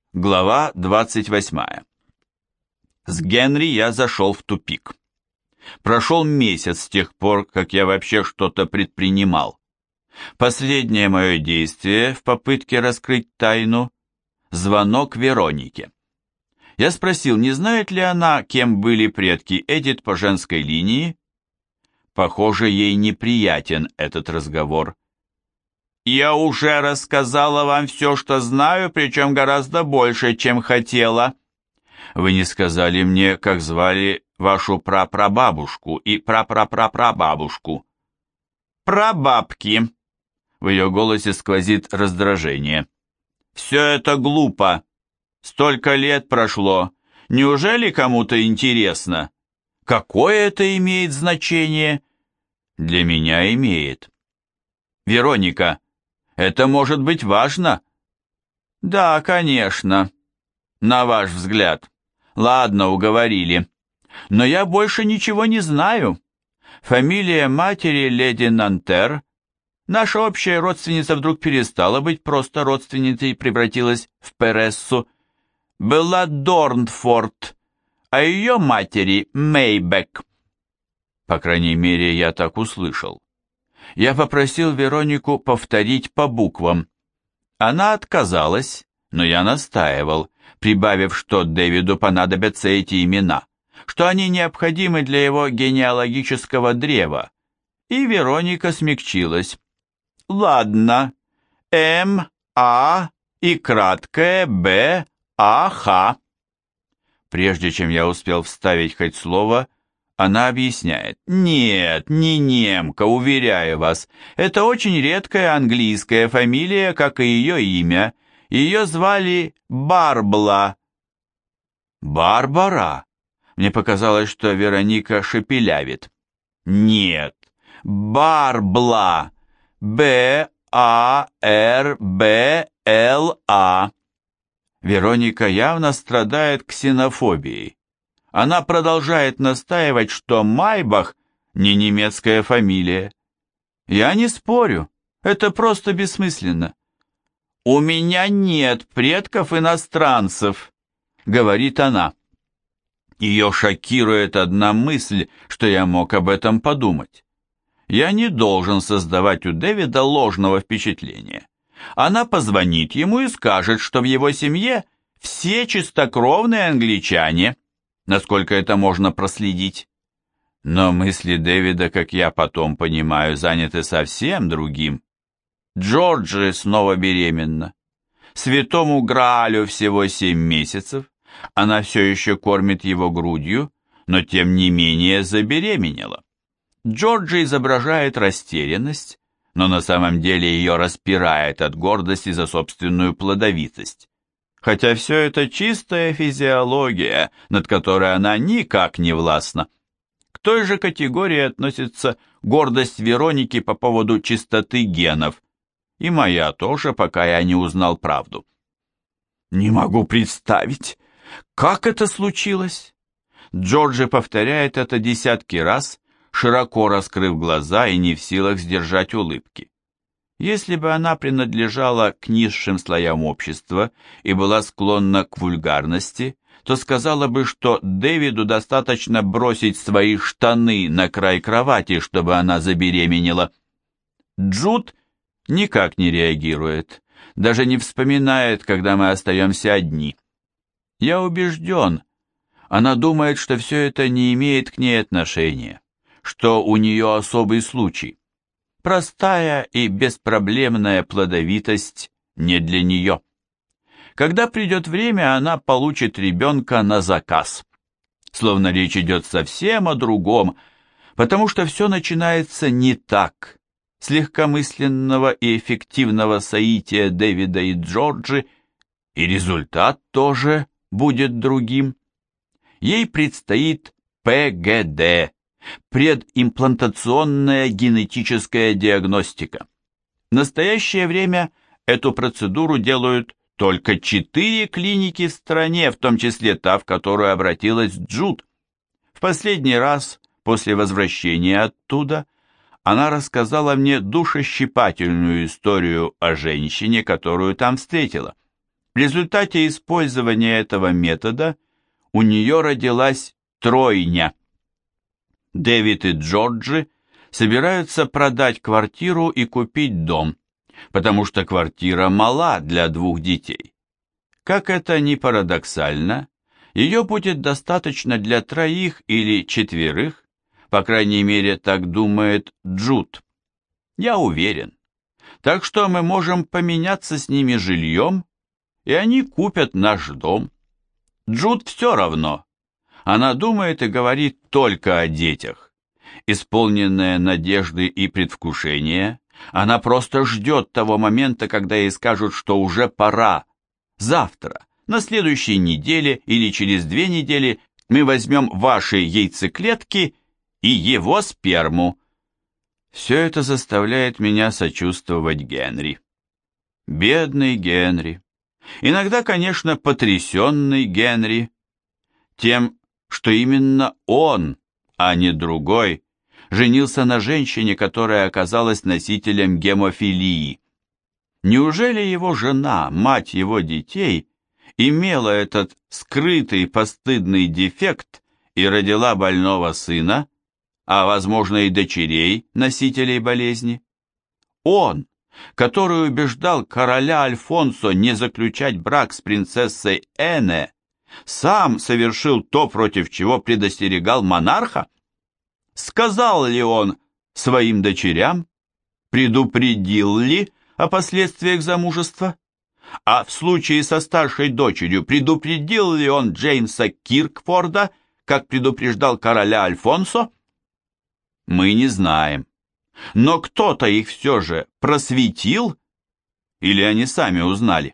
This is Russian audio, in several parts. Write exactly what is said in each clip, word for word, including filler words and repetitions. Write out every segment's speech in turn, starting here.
Глава двадцать восьмая. С Генри я зашел в тупик. Прошел месяц с тех пор, как я вообще что-то предпринимал. Последнее мое действие в попытке раскрыть тайну – звонок Веронике. Я спросил, не знает ли она, кем были предки Эдит по женской линии. Похоже, ей неприятен этот разговор. «Я уже рассказала вам все, что знаю, причем гораздо больше, чем хотела». «Вы не сказали мне, как звали вашу прапрабабушку и прапрапрапрабабушку». «Прабабки». В ее голосе сквозит раздражение. «Все это глупо. Столько лет прошло. Неужели кому-то интересно? Какое это имеет значение?» «Для меня имеет». «Вероника, это может быть важно?» «Да, конечно. На ваш взгляд. Ладно, уговорили. Но я больше ничего не знаю. Фамилия матери леди Нантер. Наша общая родственница вдруг перестала быть просто родственницей и превратилась в Перессу. Была Дорнфорд, а ее матери Мейбек. По крайней мере, я так услышал. Я попросил Веронику повторить по буквам. Она отказалась, но я настаивал, прибавив, что Дэвиду понадобятся эти имена, что они необходимы для его генеалогического древа. И Вероника смягчилась. «Ладно, М, А и краткое Б, А, Х». Прежде чем я успел вставить хоть слово, она объясняет. «Нет, не немка, уверяю вас. Это очень редкая английская фамилия, как и ее имя. Ее звали Барбла». «Барбара?» Мне показалось, что Вероника шепелявит. «Нет, Барбла. Б, А, Р, Б, Л, А». Вероника явно страдает ксенофобией. Она продолжает настаивать, что Майбах не немецкая фамилия. Я не спорю, это просто бессмысленно. «У меня нет предков иностранцев», — говорит она. Ее шокирует одна мысль, что я мог об этом подумать. Я не должен создавать у Дэвида ложного впечатления. Она позвонит ему и скажет, что в его семье все чистокровные англичане, насколько это можно проследить. Но мысли Дэвида, как я потом понимаю, заняты совсем другим. Джорджи снова беременна. Святому Граалю всего семь месяцев. Она все еще кормит его грудью, но тем не менее забеременела. Джорджи изображает растерянность, но на самом деле ее распирает от гордости за собственную плодовитость. Хотя все это чистая физиология, над которой она никак не властна. К той же категории относится гордость Вероники по поводу чистоты генов, и моя тоже, пока я не узнал правду. Не могу представить, как это случилось. Джорджи повторяет это десятки раз, широко раскрыв глаза и не в силах сдержать улыбки. Если бы она принадлежала к низшим слоям общества и была склонна к вульгарности, то сказала бы, что Дэвиду достаточно бросить свои штаны на край кровати, чтобы она забеременела. Джуд никак не реагирует, даже не вспоминает, когда мы остаемся одни. Я убежден, она думает, что все это не имеет к ней отношения, что у нее особый случай. Простая и беспроблемная плодовитость не для нее. Когда придет время, она получит ребенка на заказ. Словно речь идет совсем о другом, потому что все начинается не так. С легкомысленного и эффективного соития Дэвида и Джорджи, и результат тоже будет другим. Ей предстоит П Г Д. Предимплантационная генетическая диагностика. В настоящее время эту процедуру делают только четыре клиники в стране, в том числе та, в которую обратилась Джуд. В последний раз, после возвращения оттуда, она рассказала мне душещипательную историю о женщине, которую там встретила. результате использования этого метода у нее родилась тройня. Дэвид и Джорджи собираются продать квартиру и купить дом, потому что квартира мала для двух детей. Как это ни парадоксально, ее будет достаточно для троих или четверых, по крайней мере, так думает Джуд. Я уверен. Так что мы можем поменяться с ними жильем, и они купят наш дом. Джуд все равно. Она думает и говорит только о детях. Исполненная надежды и предвкушения, она просто ждет того момента, когда ей скажут, что уже пора. Завтра, на следующей неделе или через две недели мы возьмем ваши яйцеклетки и его сперму. Все это заставляет меня сочувствовать Генри. Бедный Генри. Иногда, конечно, потрясенный Генри. Тем, что именно он, а не другой, женился на женщине, которая оказалась носителем гемофилии. Неужели его жена, мать его детей, имела этот скрытый постыдный дефект и родила больного сына, а, возможно, и дочерей, носителей болезни? Он, который убеждал короля Альфонсо не заключать брак с принцессой Эне, сам совершил то, против чего предостерегал монарха? Сказал ли он своим дочерям? Предупредил ли о последствиях замужества? А в случае со старшей дочерью предупредил ли он Джеймса Киркфорда, как предупреждал короля Альфонсо? Мы не знаем. Но кто-то их все же просветил? Или они сами узнали?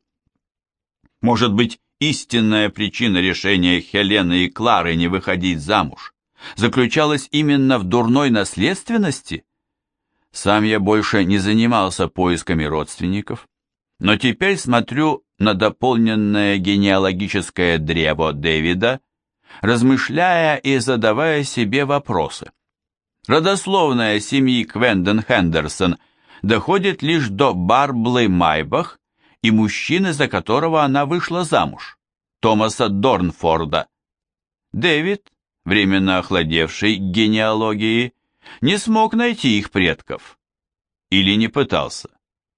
Может быть, истинная причина решения Хелены и Клары не выходить замуж заключалась именно в дурной наследственности? Сам я больше не занимался поисками родственников, но теперь смотрю на дополненное генеалогическое древо Дэвида, размышляя и задавая себе вопросы. Родословная семьи Квендон Хендерсон доходит лишь до Барблы Майбах и мужчины, за которого она вышла замуж, Томаса Дорнфорда. Дэвид, временно охладевший к генеалогии, не смог найти их предков. Или не пытался.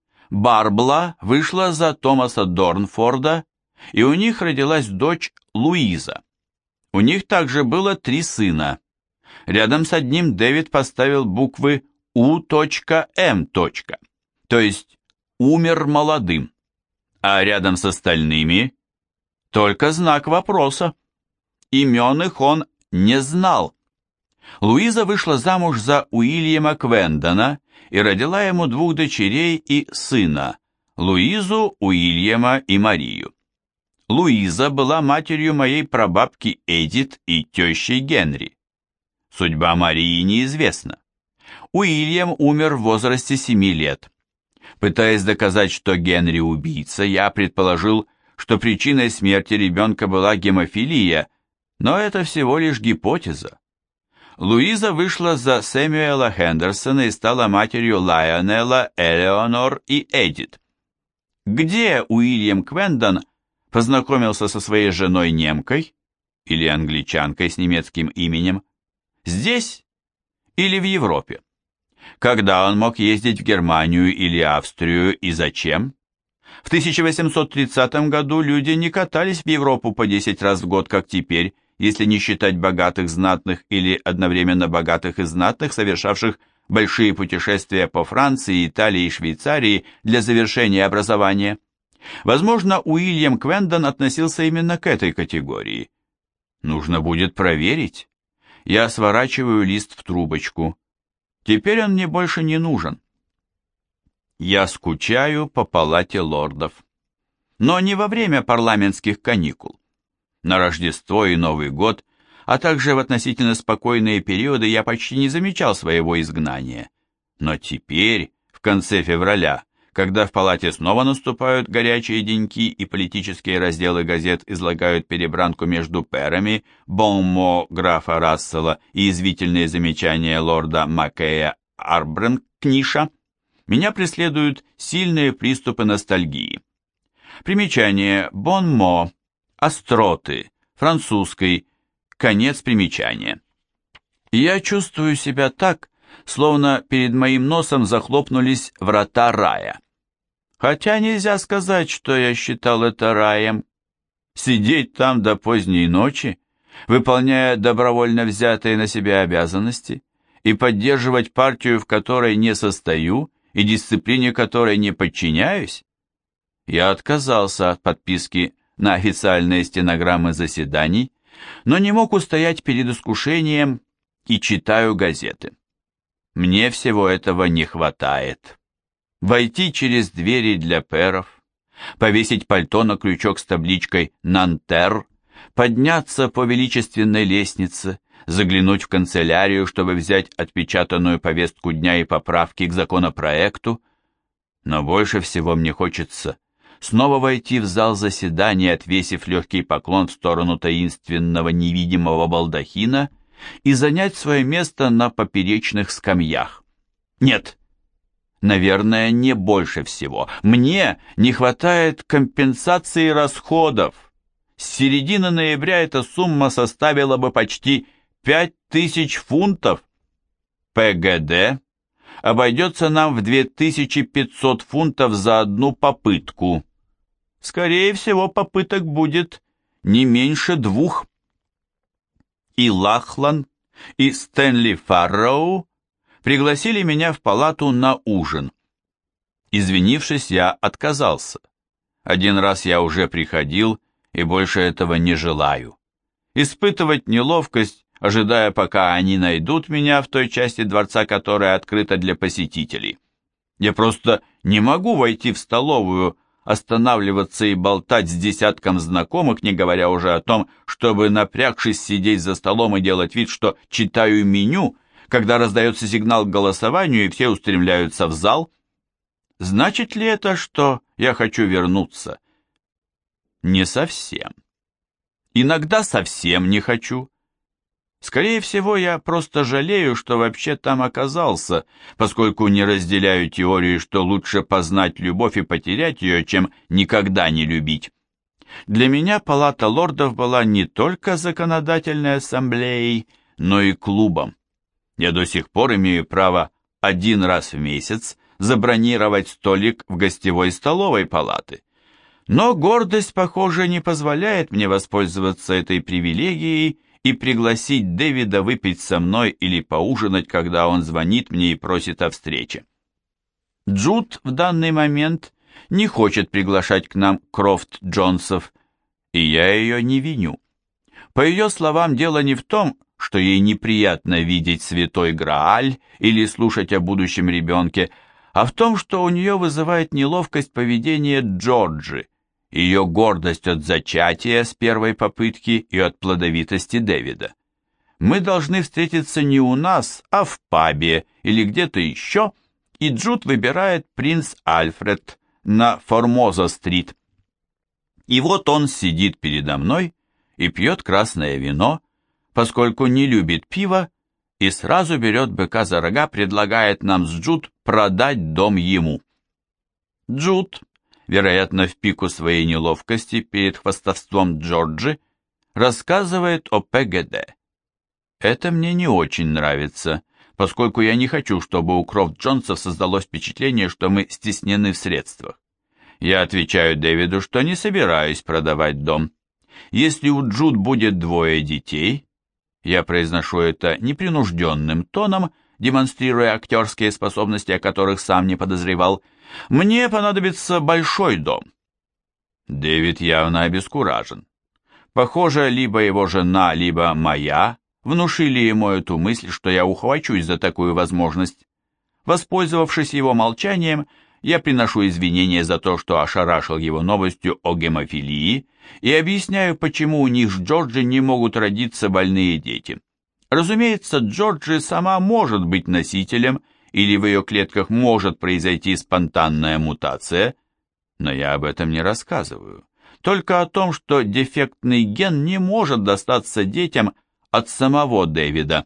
Барбла вышла за Томаса Дорнфорда, и у них родилась дочь Луиза. У них также было три сына. Рядом с одним Дэвид поставил буквы У.М., то есть умер молодым, а рядом с остальными только знак вопроса. Имен их он не знал. Луиза вышла замуж за Уильяма Квендона и родила ему двух дочерей и сына, Луизу, Уильяма и Марию. Луиза была матерью моей прабабки Эдит и тещей Генри. Судьба Марии неизвестна. Уильям умер в возрасте семи лет. Пытаясь доказать, что Генри убийца, я предположил, что причиной смерти ребенка была гемофилия, но это всего лишь гипотеза. Луиза вышла за Сэмюэла Хендерсона и стала матерью Лайонела, Элеонор и Эдит. Где Уильям Квендон познакомился со своей женой немкой или англичанкой с немецким именем? Здесь или в Европе? Когда он мог ездить в Германию или Австрию и зачем? В тысяча восемьсот тридцатом году люди не катались в Европу по десять раз в год, как теперь, если не считать богатых, знатных или одновременно богатых и знатных, совершавших большие путешествия по Франции, Италии и Швейцарии для завершения образования. Возможно, Уильям Квендон относился именно к этой категории. Нужно будет проверить. Я сворачиваю лист в трубочку. Теперь он мне больше не нужен. Я скучаю по палате лордов. Но не во время парламентских каникул. На Рождество и Новый год, а также в относительно спокойные периоды я почти не замечал своего изгнания. Но теперь, в конце февраля, когда в палате снова наступают горячие деньки и политические разделы газет излагают перебранку между пэрами, бонмо графа Рассела и извительные замечания лорда Маккея Арбренкниша, меня преследуют сильные приступы ностальгии. Примечание «бонмо», «остроты», французской, конец примечания. Я чувствую себя так, словно перед моим носом захлопнулись врата рая. Хотя нельзя сказать, что я считал это раем. Сидеть там до поздней ночи, выполняя добровольно взятые на себя обязанности, и поддерживать партию, в которой не состою, и дисциплине которой не подчиняюсь? Я отказался от подписки на официальные стенограммы заседаний, но не мог устоять перед искушением и читаю газеты. Мне всего этого не хватает. Войти через двери для пэров, повесить пальто на крючок с табличкой «Нантер», подняться по величественной лестнице, заглянуть в канцелярию, чтобы взять отпечатанную повестку дня и поправки к законопроекту. Но больше всего мне хочется снова войти в зал заседания, отвесив легкий поклон в сторону таинственного невидимого балдахина и занять свое место на поперечных скамьях. Нет, наверное, не больше всего. Мне не хватает компенсации расходов. С середины ноября эта сумма составила бы почти пять тысяч фунтов. ПГД обойдется нам в две тысячи пятьсот фунтов за одну попытку. Скорее всего, попыток будет не меньше двух. И Лахлан, и Стэнли Фарроу пригласили меня в палату на ужин. Извинившись, я отказался. Один раз я уже приходил, и больше этого не желаю. Испытывать неловкость, ожидая, пока они найдут меня в той части дворца, которая открыта для посетителей. Я просто не могу войти в столовую, останавливаться и болтать с десятком знакомых, не говоря уже о том, чтобы, напрягшись, сидеть за столом и делать вид, что читаю меню, когда раздается сигнал к голосованию и все устремляются в зал. Значит ли это, что я хочу вернуться? Не совсем. Иногда совсем не хочу. Скорее всего, я просто жалею, что вообще там оказался, поскольку не разделяю теорию, что лучше познать любовь и потерять ее, чем никогда не любить. Для меня Палата лордов была не только законодательной ассамблеей, но и клубом. Я до сих пор имею право один раз в месяц забронировать столик в гостевой столовой палаты. Но гордость, похоже, не позволяет мне воспользоваться этой привилегией и пригласить Дэвида выпить со мной или поужинать, когда он звонит мне и просит о встрече. Джуд в данный момент не хочет приглашать к нам Крофт Джонсов, и я ее не виню. По ее словам, дело не в том, что ей неприятно видеть святой Грааль или слушать о будущем ребенке, а в том, что у нее вызывает неловкость поведения Джорджи, ее гордость от зачатия с первой попытки и от плодовитости Дэвида. Мы должны встретиться не у нас, а в пабе или где-то еще, и Джуд выбирает принц Альфред на Формоза-стрит. И вот он сидит передо мной и пьет красное вино, поскольку не любит пиво, и сразу берет быка за рога, предлагает нам с Джуд продать дом ему. Джуд, вероятно, в пику своей неловкости перед хвастовством Джорджи, рассказывает о ПГД. Это мне не очень нравится, поскольку я не хочу, чтобы у Крофт Джонсов создалось впечатление, что мы стеснены в средствах. Я отвечаю Дэвиду, что не собираюсь продавать дом. Если у Джуд будет двое детей, я произношу это непринужденным тоном, демонстрируя актерские способности, о которых сам не подозревал, мне понадобится большой дом. Дэвид явно обескуражен. Похоже, либо его жена, либо моя внушили ему эту мысль, что я ухвачусь за такую возможность. Воспользовавшись его молчанием, я приношу извинения за то, что ошарашил его новостью о гемофилии, и объясняю, почему у них с Джорджи не могут родиться больные дети. Разумеется, Джорджи сама может быть носителем, или в ее клетках может произойти спонтанная мутация, но я об этом не рассказываю. Только о том, что дефектный ген не может достаться детям от самого Дэвида.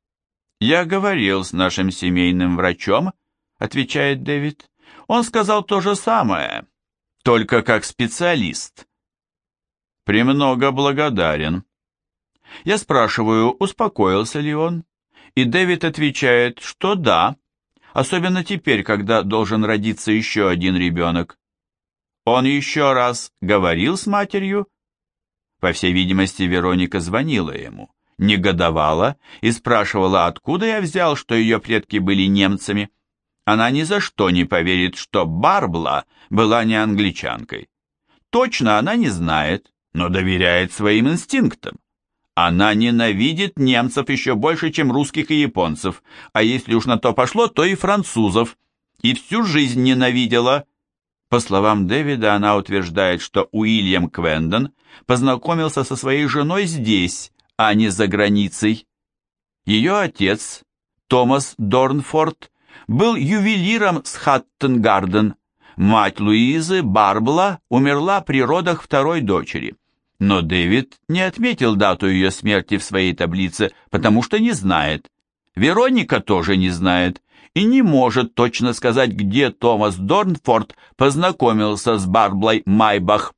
«Я говорил с нашим семейным врачом», — отвечает Дэвид. «Он сказал то же самое, только как специалист. Премного благодарен. Я спрашиваю, успокоился ли он, и Дэвид отвечает, что да, особенно теперь, когда должен родиться еще один ребенок. Он еще раз говорил с матерью? По всей видимости, Вероника звонила ему, негодовала и спрашивала, откуда я взял, что ее предки были немцами. Она ни за что не поверит, что Барбла была не англичанкой. Точно она не знает, но доверяет своим инстинктам. Она ненавидит немцев еще больше, чем русских и японцев, а если уж на то пошло, то и французов. И всю жизнь ненавидела. По словам Дэвида, она утверждает, что Уильям Квендон познакомился со своей женой здесь, а не за границей. Ее отец, Томас Дорнфорд, был ювелиром с Хаттенгарден. Мать Луизы, Барбла, умерла при родах второй дочери. Но Дэвид не отметил дату ее смерти в своей таблице, потому что не знает. Вероника тоже не знает и не может точно сказать, где Томас Дорнфорд познакомился с Барблой Майбах.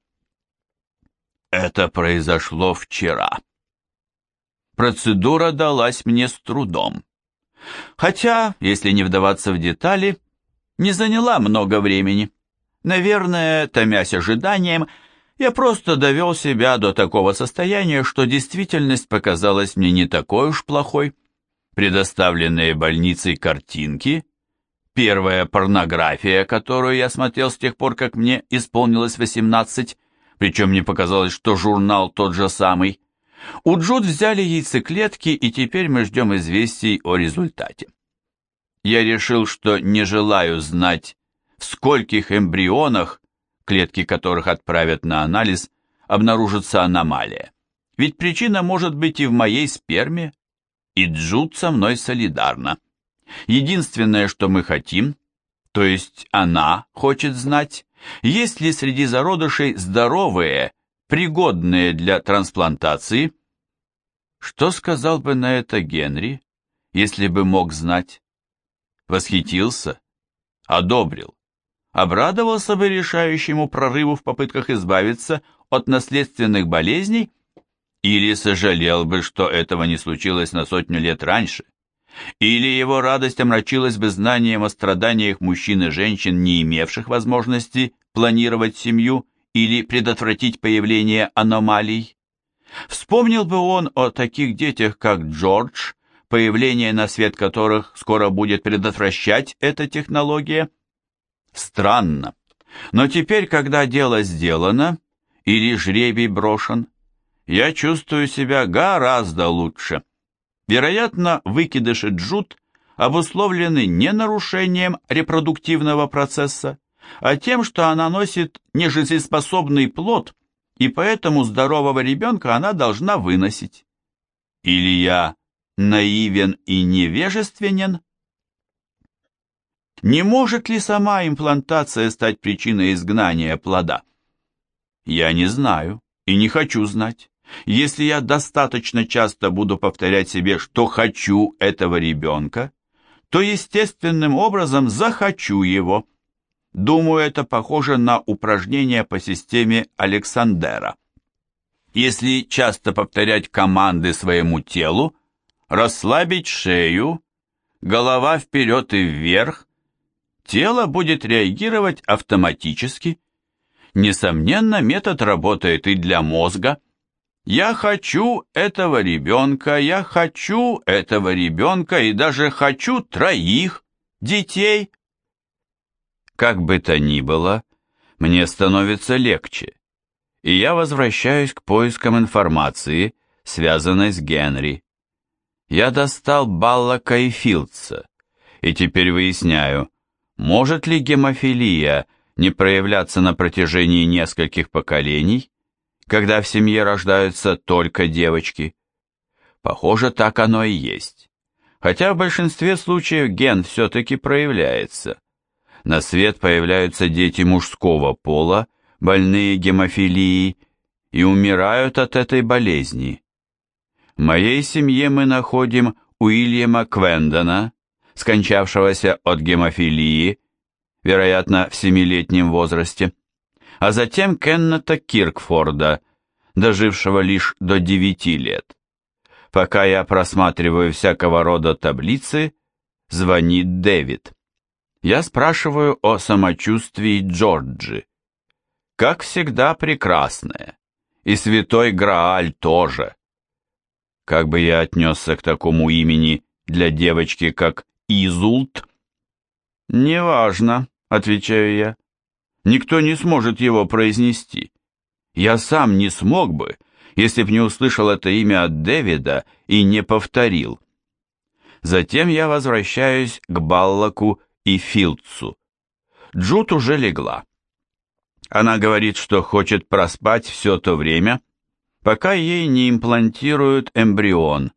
Это произошло вчера. Процедура далась мне с трудом. Хотя, если не вдаваться в детали, не заняла много времени. Наверное, томясь ожиданием, я просто довел себя до такого состояния, что действительность показалась мне не такой уж плохой. Предоставленные больницей картинки, первая порнография, которую я смотрел с тех пор, как мне исполнилось восемнадцать, причем мне показалось, что журнал тот же самый. У Джуд взяли яйцеклетки, и теперь мы ждем известий о результате. Я решил, что не желаю знать, в скольких эмбрионах, клетки которых отправят на анализ, обнаружится аномалия. Ведь причина может быть и в моей сперме, и Джуд со мной солидарна. Единственное, что мы хотим, то есть она хочет знать, есть ли среди зародышей здоровые, пригодные для трансплантации. Что сказал бы на это Генри, если бы мог знать? Восхитился? Одобрил? Обрадовался бы решающему прорыву в попытках избавиться от наследственных болезней? Или сожалел бы, что этого не случилось на сотню лет раньше? Или его радость омрачилась бы знанием о страданиях мужчин и женщин, не имевших возможности планировать семью или предотвратить появление аномалий? Вспомнил бы он о таких детях, как Джордж, появление на свет которых скоро будет предотвращать эта технология? Странно. Но теперь, когда дело сделано, или жребий брошен, я чувствую себя гораздо лучше. Вероятно, выкидыши Джуд обусловлены не нарушением репродуктивного процесса, а тем, что она носит нежизнеспособный плод, и поэтому здорового ребенка она должна выносить. Или я наивен и невежественен? Не может ли сама имплантация стать причиной изгнания плода? Я не знаю и не хочу знать. Если я достаточно часто буду повторять себе, что хочу этого ребенка, то естественным образом захочу его. Думаю, это похоже на упражнение по системе Александера. Если часто повторять команды своему телу, расслабить шею, голова вперед и вверх, тело будет реагировать автоматически. Несомненно, метод работает и для мозга. Я хочу этого ребенка, я хочу этого ребенка и даже хочу троих детей. Как бы то ни было, мне становится легче, и я возвращаюсь к поискам информации, связанной с Генри. Я достал Баллака и Филдса, и теперь выясняю, может ли гемофилия не проявляться на протяжении нескольких поколений, когда в семье рождаются только девочки. Похоже, так оно и есть. Хотя в большинстве случаев ген все-таки проявляется. На свет появляются дети мужского пола, больные гемофилией, и умирают от этой болезни. В моей семье мы находим Уильяма Квендона, скончавшегося от гемофилии, вероятно, в семилетнем возрасте. а затем Кеннета Киркфорда, дожившего лишь до девяти лет. Пока я просматриваю всякого рода таблицы, звонит Дэвид. Я спрашиваю о самочувствии Джорджи. Как всегда, прекрасная. И святой Грааль тоже. Как бы я отнесся к такому имени для девочки, как Изулт? «Неважно», — отвечаю я. «Никто не сможет его произнести. Я сам не смог бы, если б не услышал это имя от Дэвида и не повторил». Затем я возвращаюсь к Баллоку и Филдсу. Джуд уже легла. Она говорит, что хочет проспать все то время, пока ей не имплантируют эмбрион.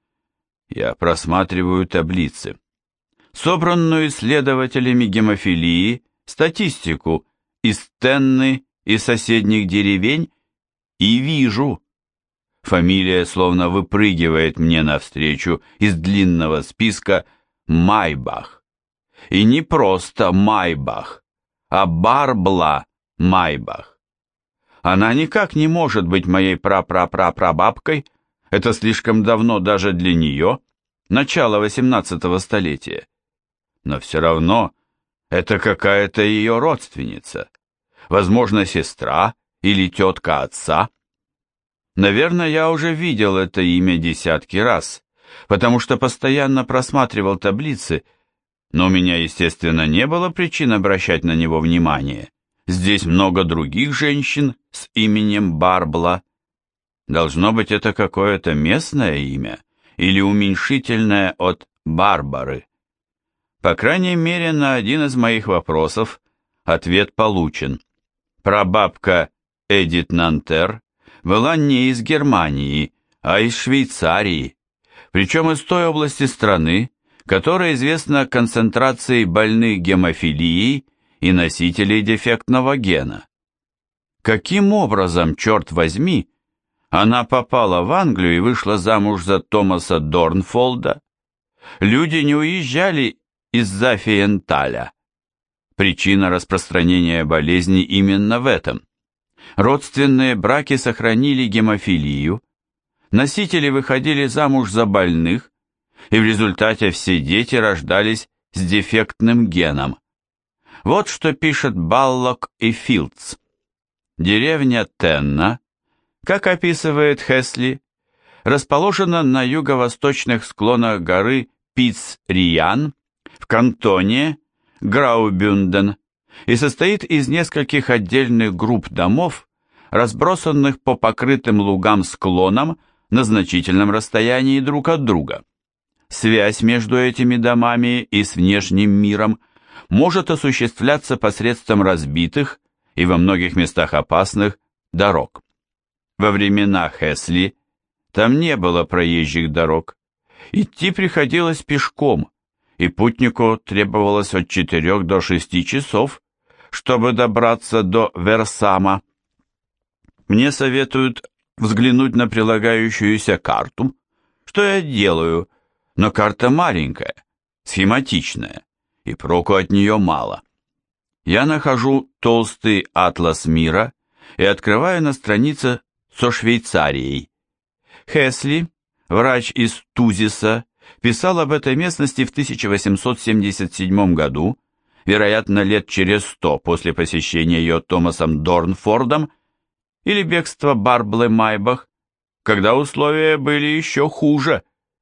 Я просматриваю таблицы. Собранную исследователями гемофилии статистику из Тенны и соседних деревень и вижу. Фамилия словно выпрыгивает мне навстречу из длинного списка Майбах. И не просто Майбах, а Барбла Майбах. Она никак не может быть моей прапрапрапрабабкой, это слишком давно даже для нее, начало восемнадцатого столетия. Но все равно это какая-то ее родственница, возможно, сестра или тетка отца. Наверное, я уже видел это имя десятки раз, потому что постоянно просматривал таблицы, но у меня, естественно, не было причин обращать на него внимание. Здесь много других женщин с именем Барбла. Должно быть, это какое-то местное имя или уменьшительное от Барбары. По крайней мере, на один из моих вопросов ответ получен. Прабабка Эдит Нантер была не из Германии, а из Швейцарии, причем из той области страны, которая известна концентрацией больных гемофилией и носителей дефектного гена. Каким образом, черт возьми, она попала в Англию и вышла замуж за Томаса Дорнфолда? Люди не уезжали из Зафиенталя. Причина распространения болезни именно в этом. Родственные браки сохранили гемофилию, носители выходили замуж за больных, и в результате все дети рождались с дефектным геном. Вот что пишет Баллок и Филдс. Деревня Тенна, как описывает Хесли, расположена на юго-восточных склонах горы Пиц-Риян в кантоне Граубюнден и состоит из нескольких отдельных групп домов, разбросанных по покрытым лугам склонам на значительном расстоянии друг от друга. Связь между этими домами и с внешним миром может осуществляться посредством разбитых и во многих местах опасных дорог. Во времена Хесли там не было проезжих дорог. Идти приходилось пешком, и путнику требовалось от четырех до шести часов, чтобы добраться до Версама. Мне советуют взглянуть на прилагающуюся карту, что я делаю, но карта маленькая, схематичная, и проку от нее мало. Я нахожу толстый атлас мира и открываю на странице со Швейцарией. Хесли, врач из Тузиса, писал об этой местности в тысяча восемьсот семьдесят седьмом году, вероятно, лет через сто после посещения ее Томасом Дорнфордом или бегства Барблы Майбах, когда условия были еще хуже.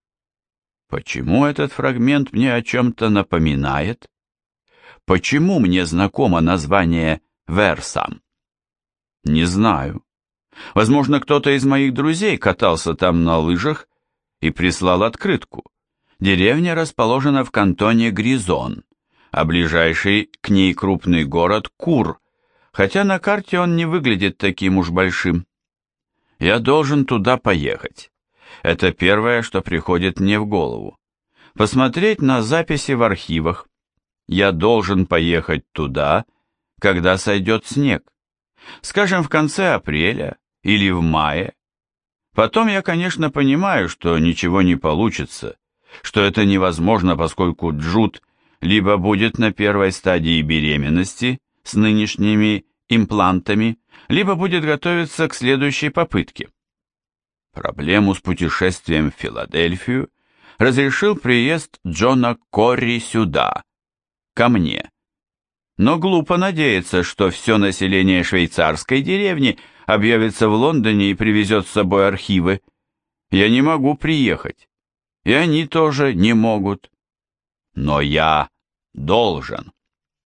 Почему этот фрагмент мне о чем-то напоминает? Почему мне знакомо название Версам? Не знаю. Возможно, кто-то из моих друзей катался там на лыжах и прислал открытку. Деревня расположена в кантоне Гризон, а ближайший к ней крупный город Кур, хотя на карте он не выглядит таким уж большим. Я должен туда поехать. Это первое, что приходит мне в голову. Посмотреть на записи в архивах. Я должен поехать туда, когда сойдет снег. Скажем, в конце апреля или в мае. Потом я, конечно, понимаю, что ничего не получится, что это невозможно, поскольку Джуд либо будет на первой стадии беременности с нынешними имплантами, либо будет готовиться к следующей попытке. Проблему с путешествием в Филадельфию разрешил приезд Джона Корри сюда, ко мне. Но глупо надеяться, что все население швейцарской деревни объявится в Лондоне и привезет с собой архивы. Я не могу приехать, и они тоже не могут. Но я должен.